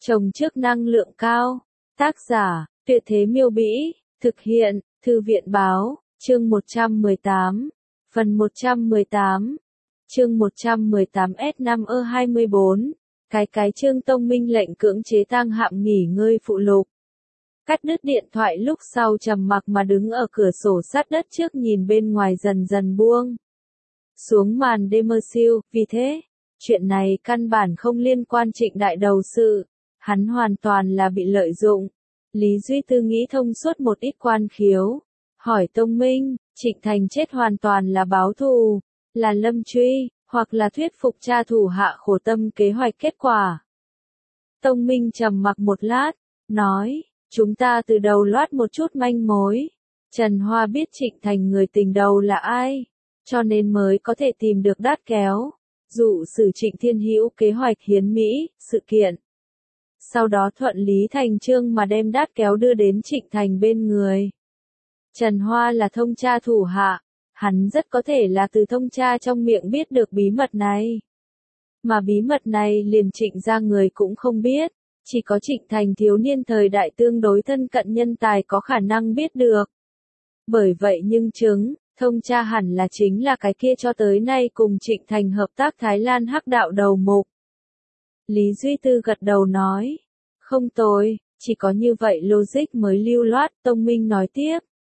Trồng trước năng lượng cao. Tác giả, Tuyệt Thế Miêu Bĩ. Thực hiện, Thư viện Báo. Chương 118. Phần 118. Chương 118S5E24. Cái Trương Tông Minh lệnh cưỡng chế tang hạm nghỉ ngơi phụ lục. Cắt đứt điện thoại lúc sau trầm mặc mà đứng ở cửa sổ sát đất trước nhìn bên ngoài dần dần buông xuống màn đêm mơ siêu, vì thế, chuyện này căn bản không liên quan Trịnh Đại Đầu sự, hắn hoàn toàn là bị lợi dụng. Lý Duy Tư nghĩ thông suốt một ít quan khiếu, hỏi Tông Minh, Trịnh Thành chết hoàn toàn là báo thù, là lâm truy, hoặc là thuyết phục cha thủ hạ khổ tâm kế hoạch kết quả. Tông Minh trầm mặc một lát, nói, chúng ta từ đầu loát một chút manh mối. Trần Hoa biết Trịnh Thành người tình đầu là ai, cho nên mới có thể tìm được đát kéo, dụ sử Trịnh Thiên Hữu kế hoạch hiến Mỹ, sự kiện. Sau đó thuận lý thành chương mà đem đát kéo đưa đến Trịnh Thành bên người. Trần Hoa là thông tra thủ hạ, hắn rất có thể là từ thông tra trong miệng biết được bí mật này. Mà bí mật này liền Trịnh ra người cũng không biết, chỉ có Trịnh Thành thiếu niên thời đại tương đối thân cận nhân tài có khả năng biết được. Bởi vậy nhưng chứng, thông tra hẳn là chính là cái kia cho tới nay cùng Trịnh Thành hợp tác Thái Lan hắc đạo đầu mục. Lý Duy Tư gật đầu nói, không tồi, chỉ có như vậy logic mới lưu loát. Tông Minh nói tiếp.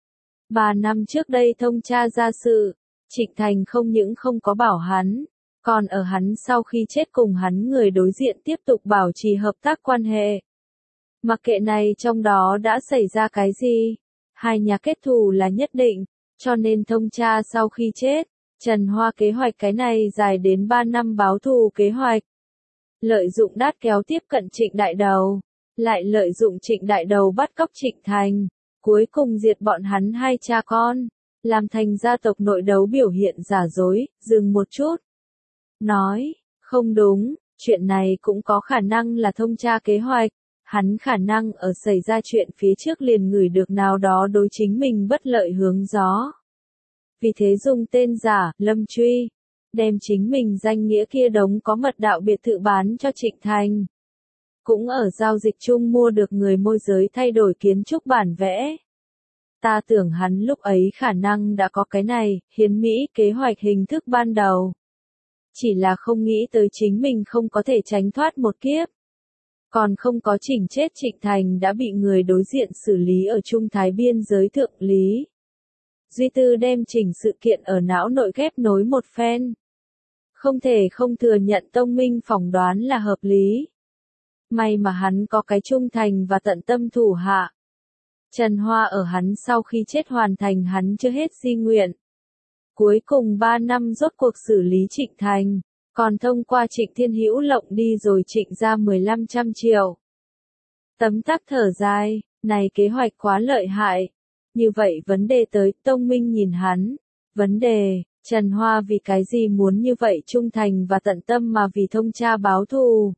3 năm trước đây thông tra ra sự, Trịnh Thành không những không có bảo hắn, còn ở hắn sau khi chết cùng hắn người đối diện tiếp tục bảo trì hợp tác quan hệ. Mặc kệ này trong đó đã xảy ra cái gì, hai nhà kết thù là nhất định, cho nên thông tra sau khi chết, Trần Hoa kế hoạch cái này dài đến 3 năm báo thù kế hoạch. Lợi dụng đát kéo tiếp cận Trịnh Đại Đầu, lại lợi dụng Trịnh Đại Đầu bắt cóc Trịnh Thành, cuối cùng diệt bọn hắn hai cha con, làm thành gia tộc nội đấu biểu hiện giả dối. Dừng một chút. Nói, không đúng, chuyện này cũng có khả năng là thông tra kế hoạch, hắn khả năng ở xảy ra chuyện phía trước liền ngửi được nào đó đối chính mình bất lợi hướng gió. Vì thế dùng tên giả, Lâm Truy, đem chính mình danh nghĩa kia đống có mật đạo biệt thự bán cho Trịnh Thành. Cũng ở giao dịch chung mua được người môi giới thay đổi kiến trúc bản vẽ. Ta tưởng hắn lúc ấy khả năng đã có cái này, hiến Mỹ kế hoạch hình thức ban đầu. Chỉ là không nghĩ tới chính mình không có thể tránh thoát một kiếp. Còn không có chỉnh chết Trịnh Thành đã bị người đối diện xử lý ở Trung Thái biên giới thượng lý. Duy Tư đem chỉnh sự kiện ở não nội ghép nối một phen. Không thể không thừa nhận Tông Minh phỏng đoán là hợp lý. May mà hắn có cái trung thành và tận tâm thủ hạ. Trần Hoa ở hắn sau khi chết hoàn thành hắn chưa hết di nguyện. Cuối cùng 3 năm rốt cuộc xử lý Trịnh Thành, còn thông qua Trịnh Thiên Hữu lộng đi rồi Trịnh ra 1500 triệu. Tấm tắc thở dài, này kế hoạch quá lợi hại. Như vậy vấn đề tới, Tông Minh nhìn hắn. Vấn đề, Trần Hoa vì cái gì muốn như vậy trung thành và tận tâm mà vì thông tra báo thù?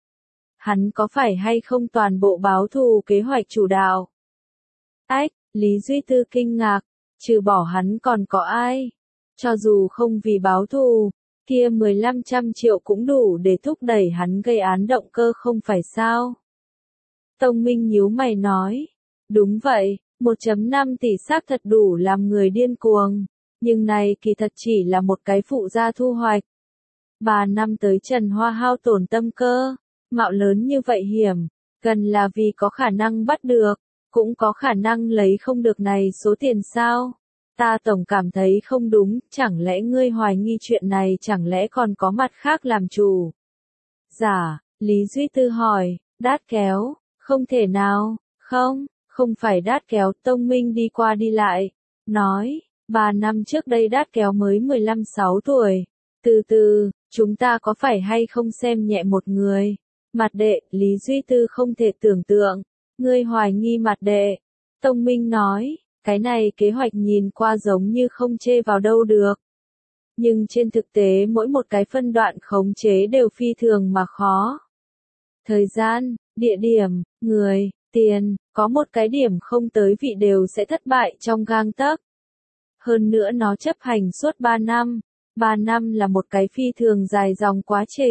Hắn có phải hay không toàn bộ báo thù kế hoạch chủ đạo? Ách, Lý Duy Tư kinh ngạc, trừ bỏ hắn còn có ai? Cho dù không vì báo thù, kia 1500 triệu cũng đủ để thúc đẩy hắn gây án động cơ không phải sao? Tông Minh nhíu mày nói, đúng vậy, 1.5 tỷ xác thật đủ làm người điên cuồng, nhưng này kỳ thật chỉ là một cái phụ gia thu hoạch. 3 năm tới Trần Hoa hao tổn tâm cơ, mạo lớn như vậy hiểm, gần là vì có khả năng bắt được, cũng có khả năng lấy không được này số tiền sao? Ta tổng cảm thấy không đúng, chẳng lẽ ngươi hoài nghi chuyện này chẳng lẽ còn có mặt khác làm chủ? Giả, Lý Duy Tư hỏi, đát kéo, không thể nào, không phải đát kéo. Tông Minh đi qua đi lại, nói, 3 năm trước đây đát kéo mới 15-16 tuổi, từ từ, chúng ta có phải hay không xem nhẹ một người? Mặt đệ, Lý Duy Tư không thể tưởng tượng, ngươi hoài nghi mặt đệ. Tông Minh nói, cái này kế hoạch nhìn qua giống như không chê vào đâu được. Nhưng trên thực tế mỗi một cái phân đoạn khống chế đều phi thường mà khó. Thời gian, địa điểm, người, tiền, có một cái điểm không tới vị đều sẽ thất bại trong gang tấc. Hơn nữa nó chấp hành suốt 3 năm. 3 năm là một cái phi thường dài dòng quá trình.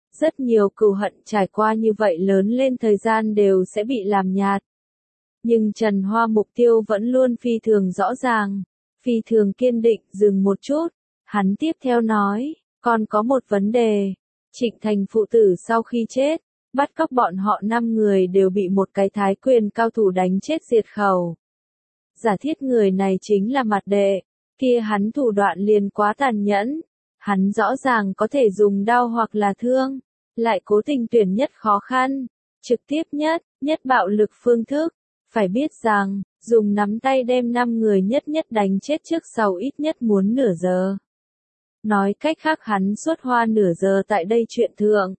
Rất nhiều cừu hận trải qua như vậy lớn lên thời gian đều sẽ bị làm nhạt. Nhưng Trần Hoa mục tiêu vẫn luôn phi thường rõ ràng, phi thường kiên định. Dừng một chút, hắn tiếp theo nói, còn có một vấn đề. Trịnh Thành phụ tử sau khi chết, bắt cóc bọn họ 5 người đều bị một cái thái quyền cao thủ đánh chết diệt khẩu. Giả thiết người này chính là Mạt Đệ, kia hắn thủ đoạn liền quá tàn nhẫn. Hắn rõ ràng có thể dùng đao hoặc là thương, lại cố tình tuyển nhất khó khăn, trực tiếp nhất bạo lực phương thức. Phải biết rằng, dùng nắm tay đem 5 người nhất đánh chết trước sau ít nhất muốn nửa giờ. Nói cách khác hắn suốt hoa nửa giờ tại đây chuyện thượng.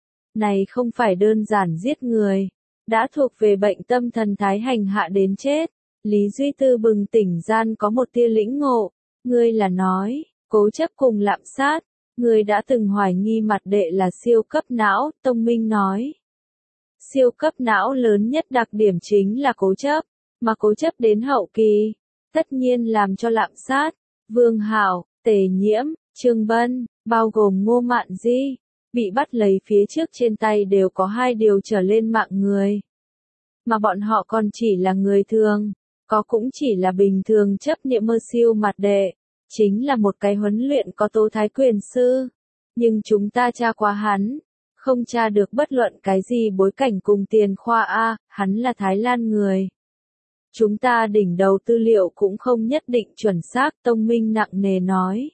Này không phải đơn giản giết người, đã thuộc về bệnh tâm thần thái hành hạ đến chết. Lý Duy Tư bừng tỉnh gian có một tia lĩnh ngộ, ngươi là nói, cố chấp cùng lạm sát, ngươi đã từng hoài nghi Mạt Đệ là siêu cấp não, Tông Minh nói. Siêu cấp não lớn nhất đặc điểm chính là cố chấp, mà cố chấp đến hậu kỳ, tất nhiên làm cho lạm sát. Vương Hảo, Tề Nhiễm, Trương Bân, bao gồm Ngô Mạn Di, bị bắt lấy phía trước trên tay đều có 2 điều trở lên mạng người. Mà bọn họ còn chỉ là người thường, có cũng chỉ là bình thường chấp niệm mơ siêu Mạt Đệ, chính là một cái huấn luyện có tố thái quyền sư. Nhưng chúng ta tra qua hắn, không tra được bất luận cái gì bối cảnh cùng tiền khoa A, hắn là Thái Lan người. Chúng ta đỉnh đầu tư liệu cũng không nhất định chuẩn xác, Tông Minh nặng nề nói.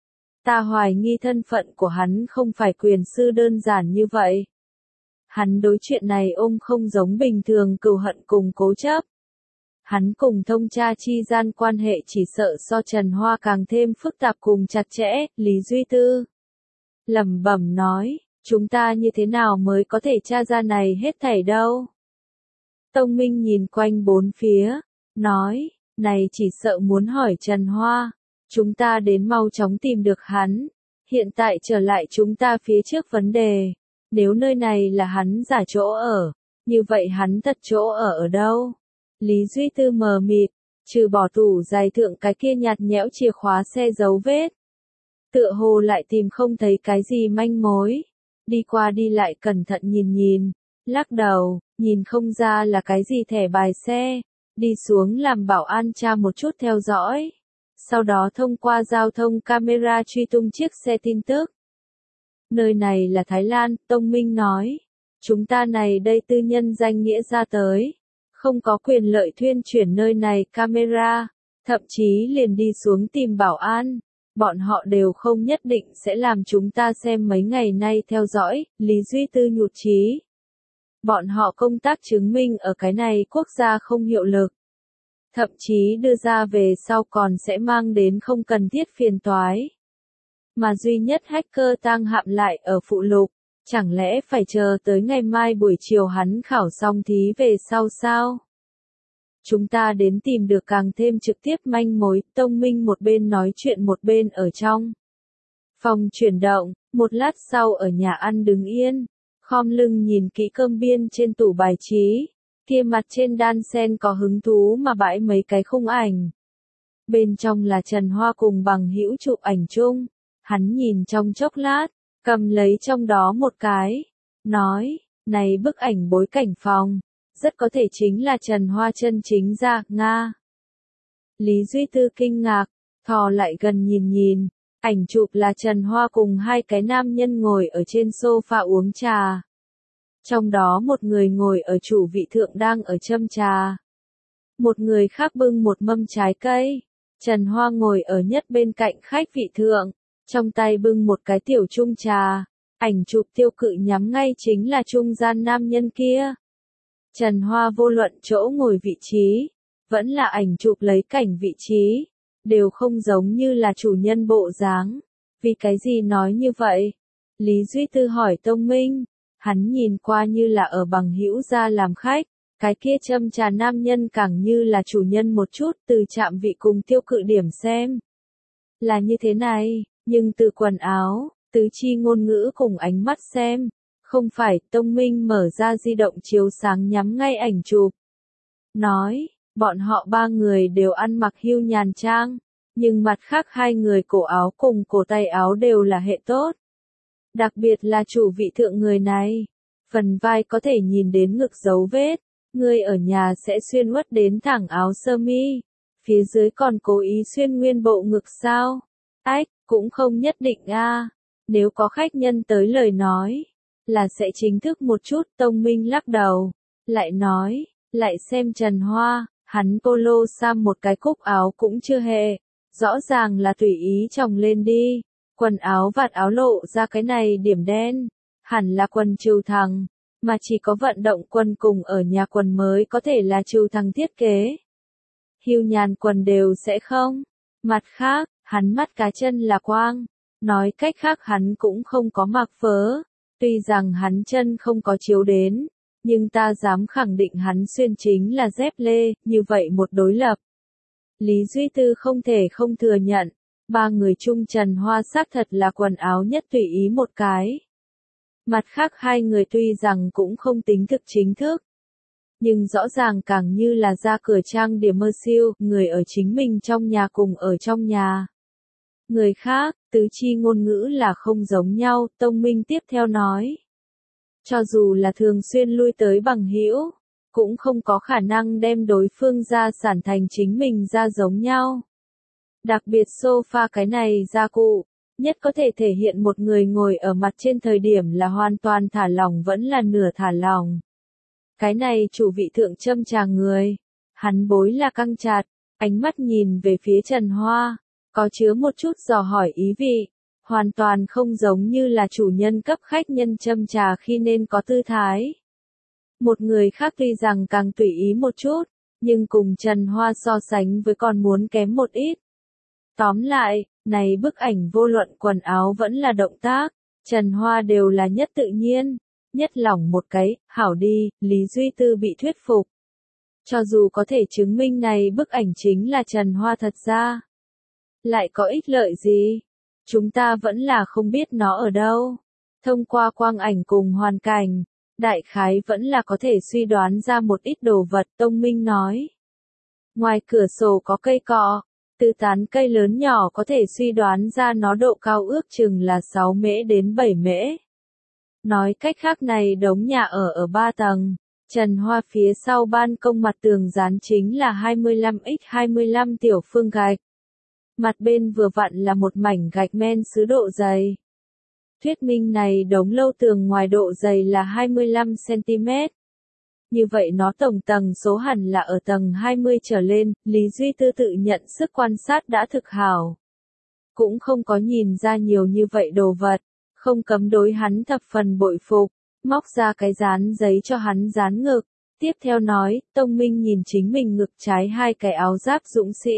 Ta hoài nghi thân phận của hắn không phải quyền sư đơn giản như vậy. Hắn đối chuyện này không giống bình thường cừu hận cùng cố chấp. Hắn cùng thông cha chi gian quan hệ chỉ sợ so Trần Hoa càng thêm phức tạp cùng chặt chẽ. Lý Duy Tư lẩm bẩm nói, chúng ta như thế nào mới có thể tra ra này hết thảy đâu. Tông Minh nhìn quanh bốn phía, nói, này chỉ sợ muốn hỏi Trần Hoa. Chúng ta đến mau chóng tìm được hắn. Hiện tại trở lại chúng ta phía trước vấn đề. Nếu nơi này là hắn giả chỗ ở, như vậy hắn thật chỗ ở đâu? Lý Duy Tư mờ mịt, trừ bỏ tủ giày thượng cái kia nhạt nhẽo chìa khóa xe dấu vết. Tựa hồ lại tìm không thấy cái gì manh mối. Đi qua đi lại cẩn thận nhìn, lắc đầu, nhìn không ra là cái gì thẻ bài xe. Đi xuống làm bảo an tra một chút theo dõi. Sau đó thông qua giao thông camera truy tung chiếc xe tin tức. Nơi này là Thái Lan, Tông Minh nói. Chúng ta này đây tư nhân danh nghĩa ra tới. Không có quyền lợi thuyên chuyển nơi này camera. Thậm chí liền đi xuống tìm bảo an. Bọn họ đều không nhất định sẽ làm chúng ta xem mấy ngày nay theo dõi. Lý Duy Tư nhụt chí. Bọn họ công tác chứng minh ở cái này quốc gia không hiệu lực. Thậm chí đưa ra về sau còn sẽ mang đến không cần thiết phiền toái. Mà duy nhất hacker Tang Hạm lại ở phụ lục, chẳng lẽ phải chờ tới ngày mai buổi chiều hắn khảo xong thí về sau sao? Chúng ta đến tìm được càng thêm trực tiếp manh mối. Tông Minh một bên nói chuyện một bên ở trong phòng chuyển động. Một lát sau ở nhà ăn đứng yên, khom lưng nhìn kỹ cơm biên trên tủ bài trí. Kia mặt trên đan sen có hứng thú mà bãi mấy cái khung ảnh. Bên trong là Trần Hoa cùng bằng hữu chụp ảnh chung. Hắn nhìn trong chốc lát, cầm lấy trong đó một cái. Nói, này bức ảnh bối cảnh phòng. Rất có thể chính là Trần Hoa chân chính ra, Nga. Lý Duy Tư kinh ngạc, thò lại gần nhìn. Ảnh chụp là Trần Hoa cùng 2 cái nam nhân ngồi ở trên sofa uống trà. Trong đó một người ngồi ở chủ vị thượng đang ở châm trà. Một người khác bưng một mâm trái cây. Trần Hoa ngồi ở nhất bên cạnh khách vị thượng, trong tay bưng một cái tiểu chung trà. Ảnh chụp tiêu cự nhắm ngay chính là trung gian nam nhân kia. Trần Hoa vô luận chỗ ngồi vị trí, vẫn là ảnh chụp lấy cảnh vị trí, đều không giống như là chủ nhân bộ dáng. Vì cái gì nói như vậy? Lý Duy Tư hỏi Tông Minh. Hắn nhìn qua như là ở bằng hữu gia làm khách, cái kia châm trà nam nhân càng như là chủ nhân một chút. Từ chạm vị cùng tiêu cự điểm xem là như thế này, nhưng từ quần áo, tứ chi ngôn ngữ cùng ánh mắt xem, không phải. Tông Minh mở ra di động chiếu sáng nhắm ngay ảnh chụp. Nói, bọn họ 3 người đều ăn mặc hưu nhàn trang, nhưng mặt khác 2 người cổ áo cùng cổ tay áo đều là hệ tốt. Đặc biệt là chủ vị thượng người này. Phần vai có thể nhìn đến ngực dấu vết. Người ở nhà sẽ xuyên uất đến thẳng áo sơ mi. Phía dưới còn cố ý xuyên nguyên bộ ngực sao? Ách, cũng không nhất định a. Nếu có khách nhân tới lời nói, là sẽ chính thức một chút. Tông Minh lắc đầu. Lại nói, lại xem Trần Hoa, hắn polo sam một cái cúc áo cũng chưa hề. Rõ ràng là tùy ý chồng lên đi. Quần áo vạt áo lộ ra cái này điểm đen. Hẳn là quần trừu thẳng. Mà chỉ có vận động quần cùng ở nhà quần mới có thể là trừu thẳng thiết kế. Hưu nhàn quần đều sẽ không. Mặt khác, hắn mắt cá chân là quang. Nói cách khác hắn cũng không có mặc vớ. Tuy rằng hắn chân không có chiếu đến. Nhưng ta dám khẳng định hắn xuyên chính là dép lê, như vậy một đối lập. Lý Duy Tư không thể không thừa nhận. Ba người chung Trần Hoa xác thật là quần áo nhất tùy ý một cái. Mặt khác hai người tuy rằng cũng không tính thực chính thức. Nhưng rõ ràng càng như là ra cửa trang điểm mơ siêu, người ở chính mình trong nhà cùng ở trong nhà. Người khác, tứ chi ngôn ngữ là không giống nhau, Tông Minh tiếp theo nói. Cho dù là thường xuyên lui tới bằng hữu, cũng không có khả năng đem đối phương gia sản thành chính mình ra giống nhau. Đặc biệt sofa cái này gia cụ, nhất có thể thể hiện một người ngồi ở mặt trên thời điểm là hoàn toàn thả lỏng vẫn là nửa thả lỏng. Cái này chủ vị thượng châm trà người, hắn bối là căng chặt, ánh mắt nhìn về phía Trần Hoa, có chứa một chút dò hỏi ý vị, hoàn toàn không giống như là chủ nhân cấp khách nhân châm trà khi nên có tư thái. Một người khác tuy rằng càng tùy ý một chút, nhưng cùng Trần Hoa so sánh với còn muốn kém một ít. Tóm lại, này bức ảnh vô luận quần áo vẫn là động tác, Trần Hoa đều là nhất tự nhiên, nhất lỏng một cái, hảo đi, Lý Duy Tư bị thuyết phục. Cho dù có thể chứng minh này bức ảnh chính là Trần Hoa thật ra, lại có ích lợi gì? Chúng ta vẫn là không biết nó ở đâu. Thông qua quang ảnh cùng hoàn cảnh, đại khái vẫn là có thể suy đoán ra một ít đồ vật, Tông Minh nói. Ngoài cửa sổ có cây cọ, từ tán cây lớn nhỏ có thể suy đoán ra nó độ cao ước chừng là 6 mễ đến 7 mễ. Nói cách khác này đống nhà ở 3 tầng, Trần Hoa phía sau ban công mặt tường dán chính là 25x25 tiểu phương gạch. Mặt bên vừa vặn là một mảnh gạch men sứ độ dày. Thuyết minh này đống lâu tường ngoài độ dày là 25 cm. Như vậy nó tổng tầng số hẳn là ở tầng 20 trở lên, Lý Duy Tư tự nhận sức quan sát đã thực hảo. Cũng không có nhìn ra nhiều như vậy đồ vật, không cấm đối hắn thập phần bội phục, móc ra cái dán giấy cho hắn dán ngực. Tiếp theo nói, Tông Minh nhìn chính mình ngực trái hai cái áo giáp dũng sĩ.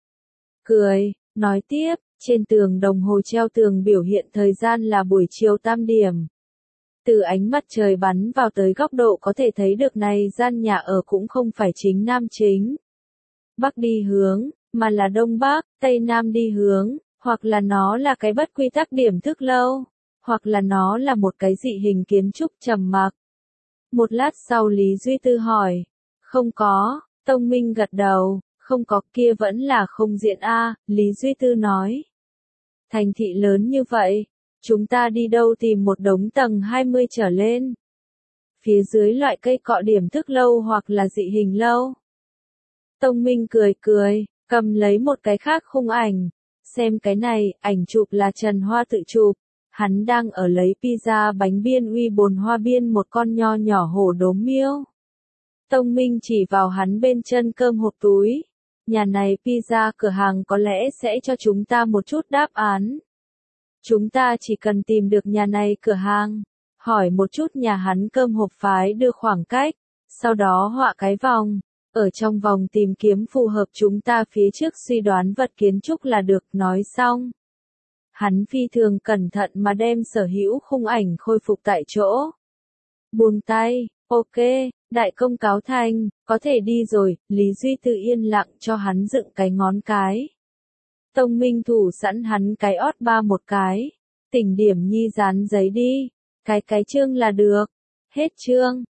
Cười, nói tiếp, trên tường đồng hồ treo tường biểu hiện thời gian là buổi chiều 8 điểm. Từ ánh mặt trời bắn vào tới góc độ có thể thấy được này gian nhà ở cũng không phải chính nam chính. Bắc đi hướng, mà là đông bắc, tây nam đi hướng, hoặc là nó là cái bất quy tắc điểm thức lâu, hoặc là nó là một cái dị hình kiến trúc trầm mặc. Một lát sau Lý Duy Tư hỏi, không có, Tông Minh gật đầu, không có kia vẫn là không diện a, Lý Duy Tư nói. Thành thị lớn như vậy. Chúng ta đi đâu tìm một đống tầng 20 trở lên? Phía dưới loại cây cọ điểm thức lâu hoặc là dị hình lâu. Tông Minh cười cười, cầm lấy một cái khác khung ảnh. Xem cái này, ảnh chụp là Trần Hoa tự chụp. Hắn đang ở lấy pizza bánh biên uy bồn hoa biên một con nho nhỏ hổ đốm miêu. Tông Minh chỉ vào hắn bên chân cơm hộp túi. Nhà này pizza cửa hàng có lẽ sẽ cho chúng ta một chút đáp án. Chúng ta chỉ cần tìm được nhà này cửa hàng, hỏi một chút nhà hắn cơm hộp phái đưa khoảng cách, sau đó họa cái vòng, ở trong vòng tìm kiếm phù hợp chúng ta phía trước suy đoán vật kiến trúc là được, nói xong. Hắn phi thường cẩn thận mà đem sở hữu khung ảnh khôi phục tại chỗ. Buông tay, ok, đại công cáo thành, có thể đi rồi, Lý Duy Tư yên lặng cho hắn dựng cái ngón cái. Tông Minh thủ sẵn hắn cái ót ba một cái. Tỉnh điểm nhi dán giấy đi. Cái chương là được. Hết chương.